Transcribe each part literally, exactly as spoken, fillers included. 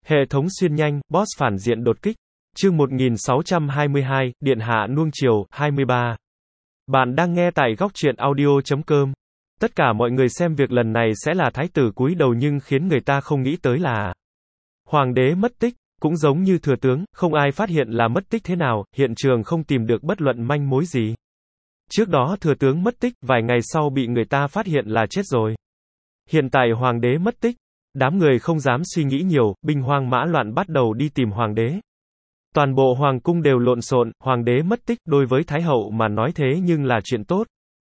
Hệ thống xuyên nhanh, boss phản diện đột kích. Chương một nghìn sáu trăm hai mươi hai, Điện hạ nuông chiều, hai mươi ba. Bạn đang nghe tại góc truyện audio chấm com. Tất cả mọi người xem việc lần này sẽ là thái tử cúi đầu nhưng khiến người ta không nghĩ tới là hoàng đế mất tích, cũng giống như thừa tướng, không ai phát hiện là mất tích thế nào, hiện trường không tìm được bất luận manh mối gì. Trước đó thừa tướng mất tích, vài ngày sau bị người ta phát hiện là chết rồi. Hiện tại hoàng đế mất tích. Đám người không dám suy nghĩ nhiều, binh hoang mã loạn bắt đầu đi tìm hoàng đế. Toàn bộ hoàng cung đều lộn xộn, hoàng đế mất tích, đối với thái hậu mà nói thế nhưng là chuyện tốt.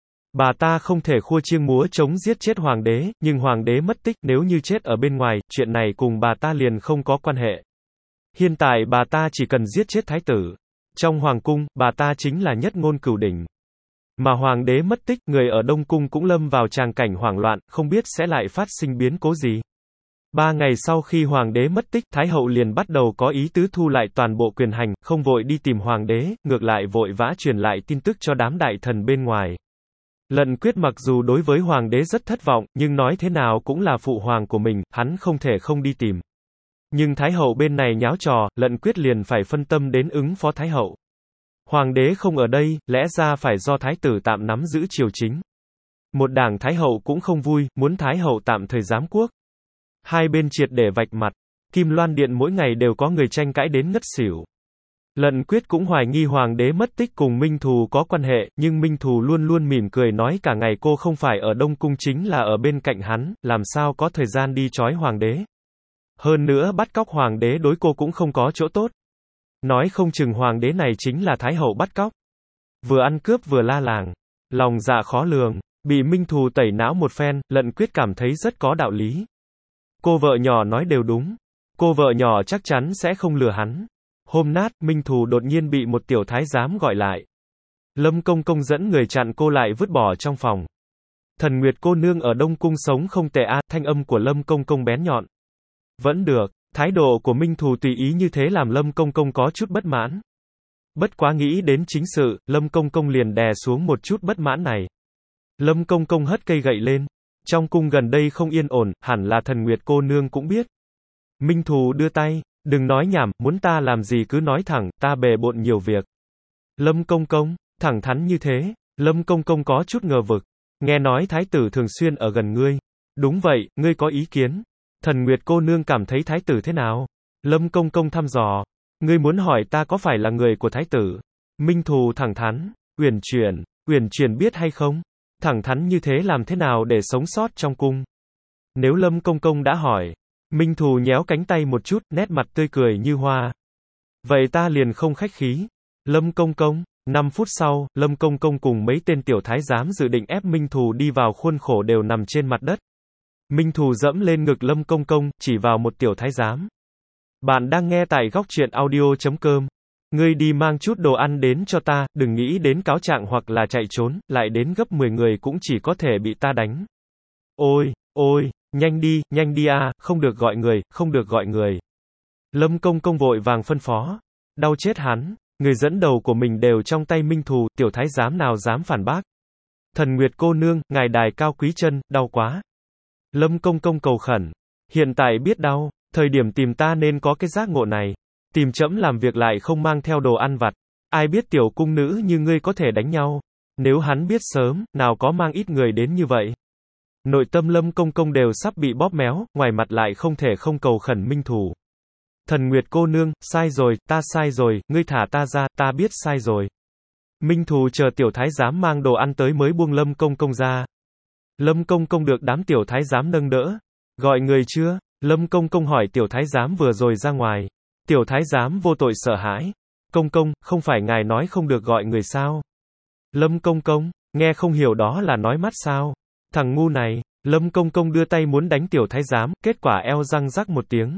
Bà ta không thể khua chiêng múa chống giết chết hoàng đế, nhưng hoàng đế mất tích, nếu như chết ở bên ngoài, chuyện này cùng bà ta liền không có quan hệ. Hiện tại bà ta chỉ cần giết chết thái tử. Trong hoàng cung, bà ta chính là nhất ngôn cửu đỉnh. Mà hoàng đế mất tích, người ở Đông Cung cũng lâm vào tràng cảnh hoảng loạn, không biết sẽ lại phát sinh biến cố gì. Ba ngày sau khi hoàng đế mất tích, thái hậu liền bắt đầu có ý tứ thu lại toàn bộ quyền hành, không vội đi tìm hoàng đế, ngược lại vội vã truyền lại tin tức cho đám đại thần bên ngoài. Lận Quyết mặc dù đối với hoàng đế rất thất vọng, nhưng nói thế nào cũng là phụ hoàng của mình, hắn không thể không đi tìm. Nhưng thái hậu bên này nháo trò, Lận Quyết liền phải phân tâm đến ứng phó thái hậu. Hoàng đế không ở đây, lẽ ra phải do thái tử tạm nắm giữ triều chính. Một đảng thái hậu cũng không vui, muốn thái hậu tạm thời giám quốc. Hai bên triệt để vạch mặt. Kim Loan Điện mỗi ngày đều có người tranh cãi đến ngất xỉu. Lận Quyết cũng hoài nghi hoàng đế mất tích cùng Minh Thù có quan hệ, nhưng Minh Thù luôn luôn mỉm cười nói cả ngày cô không phải ở Đông Cung chính là ở bên cạnh hắn, làm sao có thời gian đi trói hoàng đế. Hơn nữa bắt cóc hoàng đế đối cô cũng không có chỗ tốt. Nói không chừng hoàng đế này chính là thái hậu bắt cóc. Vừa ăn cướp vừa la làng. Lòng dạ khó lường. Bị Minh Thù tẩy não một phen, Lận Quyết cảm thấy rất có đạo lý. Cô vợ nhỏ nói đều đúng. Cô vợ nhỏ chắc chắn sẽ không lừa hắn. Hôm nát, Minh Thù đột nhiên bị một tiểu thái giám gọi lại. Lâm Công Công dẫn người chặn cô lại vứt bỏ trong phòng. Thần Nguyệt cô nương ở Đông Cung sống không tệ a, thanh âm của Lâm Công Công bén nhọn. Vẫn được, thái độ của Minh Thù tùy ý như thế làm Lâm Công Công có chút bất mãn. Bất quá nghĩ đến chính sự, Lâm Công Công liền đè xuống một chút bất mãn này. Lâm Công Công hất cây gậy lên. Trong cung gần đây không yên ổn, hẳn là Thần Nguyệt cô nương cũng biết. Minh Thù đưa tay, đừng nói nhảm, muốn ta làm gì cứ nói thẳng, ta bề bộn nhiều việc. Lâm Công Công, thẳng thắn như thế, Lâm Công Công có chút ngờ vực. Nghe nói thái tử thường xuyên ở gần ngươi. Đúng vậy, ngươi có ý kiến. Thần Nguyệt cô nương cảm thấy thái tử thế nào? Lâm Công Công thăm dò. Ngươi muốn hỏi ta có phải là người của thái tử? Minh Thù thẳng thắn, Uyển Chuyển, Uyển Chuyển biết hay không? Thẳng thắn như thế làm thế nào để sống sót trong cung? Nếu Lâm Công Công đã hỏi, Minh Thù nhéo cánh tay một chút, nét mặt tươi cười như hoa. Vậy ta liền không khách khí. Lâm Công Công, năm phút sau, Lâm Công Công cùng mấy tên tiểu thái giám dự định ép Minh Thù đi vào khuôn khổ đều nằm trên mặt đất. Minh Thù dẫm lên ngực Lâm Công Công, chỉ vào một tiểu thái giám. Bạn đang nghe tại góc truyện audio chấm com. Ngươi đi mang chút đồ ăn đến cho ta, đừng nghĩ đến cáo trạng hoặc là chạy trốn, lại đến gấp mười người cũng chỉ có thể bị ta đánh. Ôi, ôi, nhanh đi, nhanh đi a, không được gọi người, không được gọi người. Lâm Công Công vội vàng phân phó. Đau chết hắn, người dẫn đầu của mình đều trong tay Minh Thù, tiểu thái giám nào dám phản bác. Thần Nguyệt cô nương, ngài đài cao quý chân, đau quá. Lâm Công Công cầu khẩn. Hiện tại biết đau, thời điểm tìm ta nên có cái giác ngộ này. Tìm trẫm làm việc lại không mang theo đồ ăn vặt. Ai biết tiểu cung nữ như ngươi có thể đánh nhau. Nếu hắn biết sớm, nào có mang ít người đến như vậy. Nội tâm Lâm Công Công đều sắp bị bóp méo, ngoài mặt lại không thể không cầu khẩn Minh Thù. Thần Nguyệt cô nương, sai rồi, ta sai rồi, ngươi thả ta ra, ta biết sai rồi. Minh Thù chờ tiểu thái giám mang đồ ăn tới mới buông Lâm Công Công ra. Lâm Công Công được đám tiểu thái giám nâng đỡ. Gọi người chưa? Lâm Công Công hỏi tiểu thái giám vừa rồi ra ngoài. Tiểu thái giám vô tội sợ hãi. Công công, không phải ngài nói không được gọi người sao? Lâm Công Công, nghe không hiểu đó là nói mắt sao? Thằng ngu này. Lâm Công Công đưa tay muốn đánh tiểu thái giám, kết quả eo răng rắc một tiếng.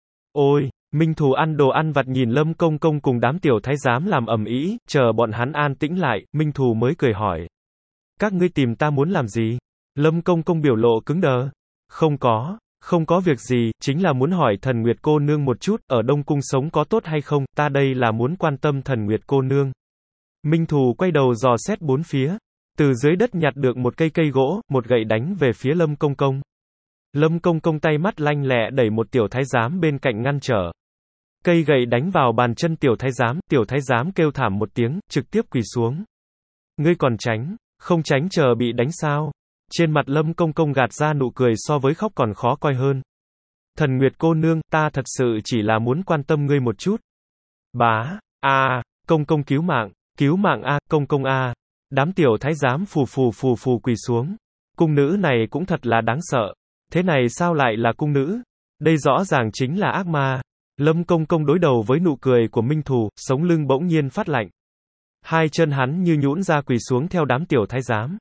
Ôi, Minh Thù ăn đồ ăn vặt nhìn Lâm Công Công cùng đám tiểu thái giám làm ầm ĩ, chờ bọn hắn an tĩnh lại, Minh Thù mới cười hỏi. Các ngươi tìm ta muốn làm gì? Lâm Công Công biểu lộ cứng đờ. Không có. Không có việc gì, chính là muốn hỏi Thần Nguyệt cô nương một chút, ở Đông Cung sống có tốt hay không, ta đây là muốn quan tâm Thần Nguyệt cô nương. Minh Thù quay đầu dò xét bốn phía, từ dưới đất nhặt được một cây cây gỗ, một gậy đánh về phía Lâm Công Công. Lâm Công Công tay mắt lanh lẹ đẩy một tiểu thái giám bên cạnh ngăn trở. Cây gậy đánh vào bàn chân tiểu thái giám, tiểu thái giám kêu thảm một tiếng, trực tiếp quỳ xuống. Ngươi còn tránh, không tránh chờ bị đánh sao? Trên mặt Lâm Công Công gạt ra nụ cười so với khóc còn khó coi hơn. Thần Nguyệt cô nương, ta thật sự chỉ là muốn quan tâm ngươi một chút. Bá, a, Công Công cứu mạng, cứu mạng a, Công Công a. Đám tiểu thái giám phù phù phù phù quỳ xuống. Cung nữ này cũng thật là đáng sợ. Thế này sao lại là cung nữ? Đây rõ ràng chính là ác ma. Lâm Công Công đối đầu với nụ cười của Minh Thù, sống lưng bỗng nhiên phát lạnh. Hai chân hắn như nhũn ra quỳ xuống theo đám tiểu thái giám.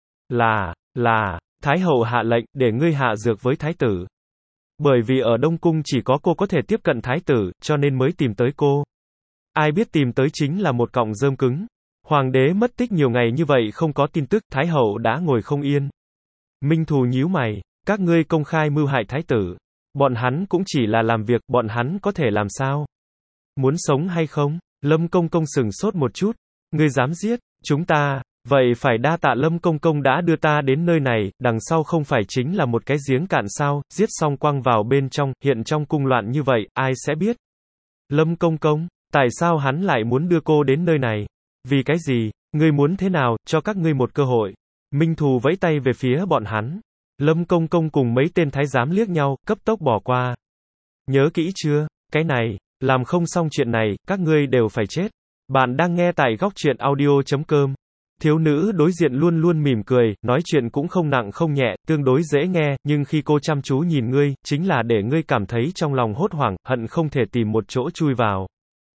Là, là, Thái hậu hạ lệnh, để ngươi hạ dược với thái tử. Bởi vì ở Đông Cung chỉ có cô có thể tiếp cận thái tử, cho nên mới tìm tới cô. Ai biết tìm tới chính là một cọng rơm cứng. Hoàng đế mất tích nhiều ngày như vậy không có tin tức, Thái hậu đã ngồi không yên. Minh Thù nhíu mày, các ngươi công khai mưu hại thái tử. Bọn hắn cũng chỉ là làm việc, bọn hắn có thể làm sao? Muốn sống hay không? Lâm Công Công sừng sốt một chút. Ngươi dám giết chúng ta? Vậy phải đa tạ Lâm Công Công đã đưa ta đến nơi này, đằng sau không phải chính là một cái giếng cạn sao, giết xong quăng vào bên trong, hiện trong cung loạn như vậy, ai sẽ biết? Lâm Công Công, tại sao hắn lại muốn đưa cô đến nơi này? Vì cái gì? Ngươi muốn thế nào, cho các ngươi một cơ hội. Minh Thù vẫy tay về phía bọn hắn. Lâm Công Công cùng mấy tên thái giám liếc nhau, cấp tốc bỏ qua. Nhớ kỹ chưa? Cái này, làm không xong chuyện này, các ngươi đều phải chết. Bạn đang nghe tại góc truyện audio chấm com. Thiếu nữ đối diện luôn luôn mỉm cười, nói chuyện cũng không nặng không nhẹ, tương đối dễ nghe, nhưng khi cô chăm chú nhìn ngươi, chính là để ngươi cảm thấy trong lòng hốt hoảng, hận không thể tìm một chỗ chui vào.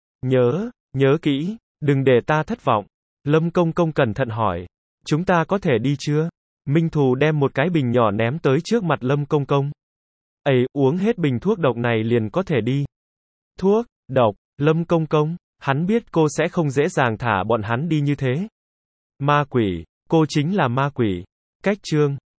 Nhớ, nhớ kỹ, đừng để ta thất vọng. Lâm Công Công cẩn thận hỏi. Chúng ta có thể đi chưa? Minh Thù đem một cái bình nhỏ ném tới trước mặt Lâm Công Công. Ây, uống hết bình thuốc độc này liền có thể đi. Thuốc, độc, Lâm Công Công, hắn biết cô sẽ không dễ dàng thả bọn hắn đi như thế. Ma quỷ, cô chính là ma quỷ. Cách chương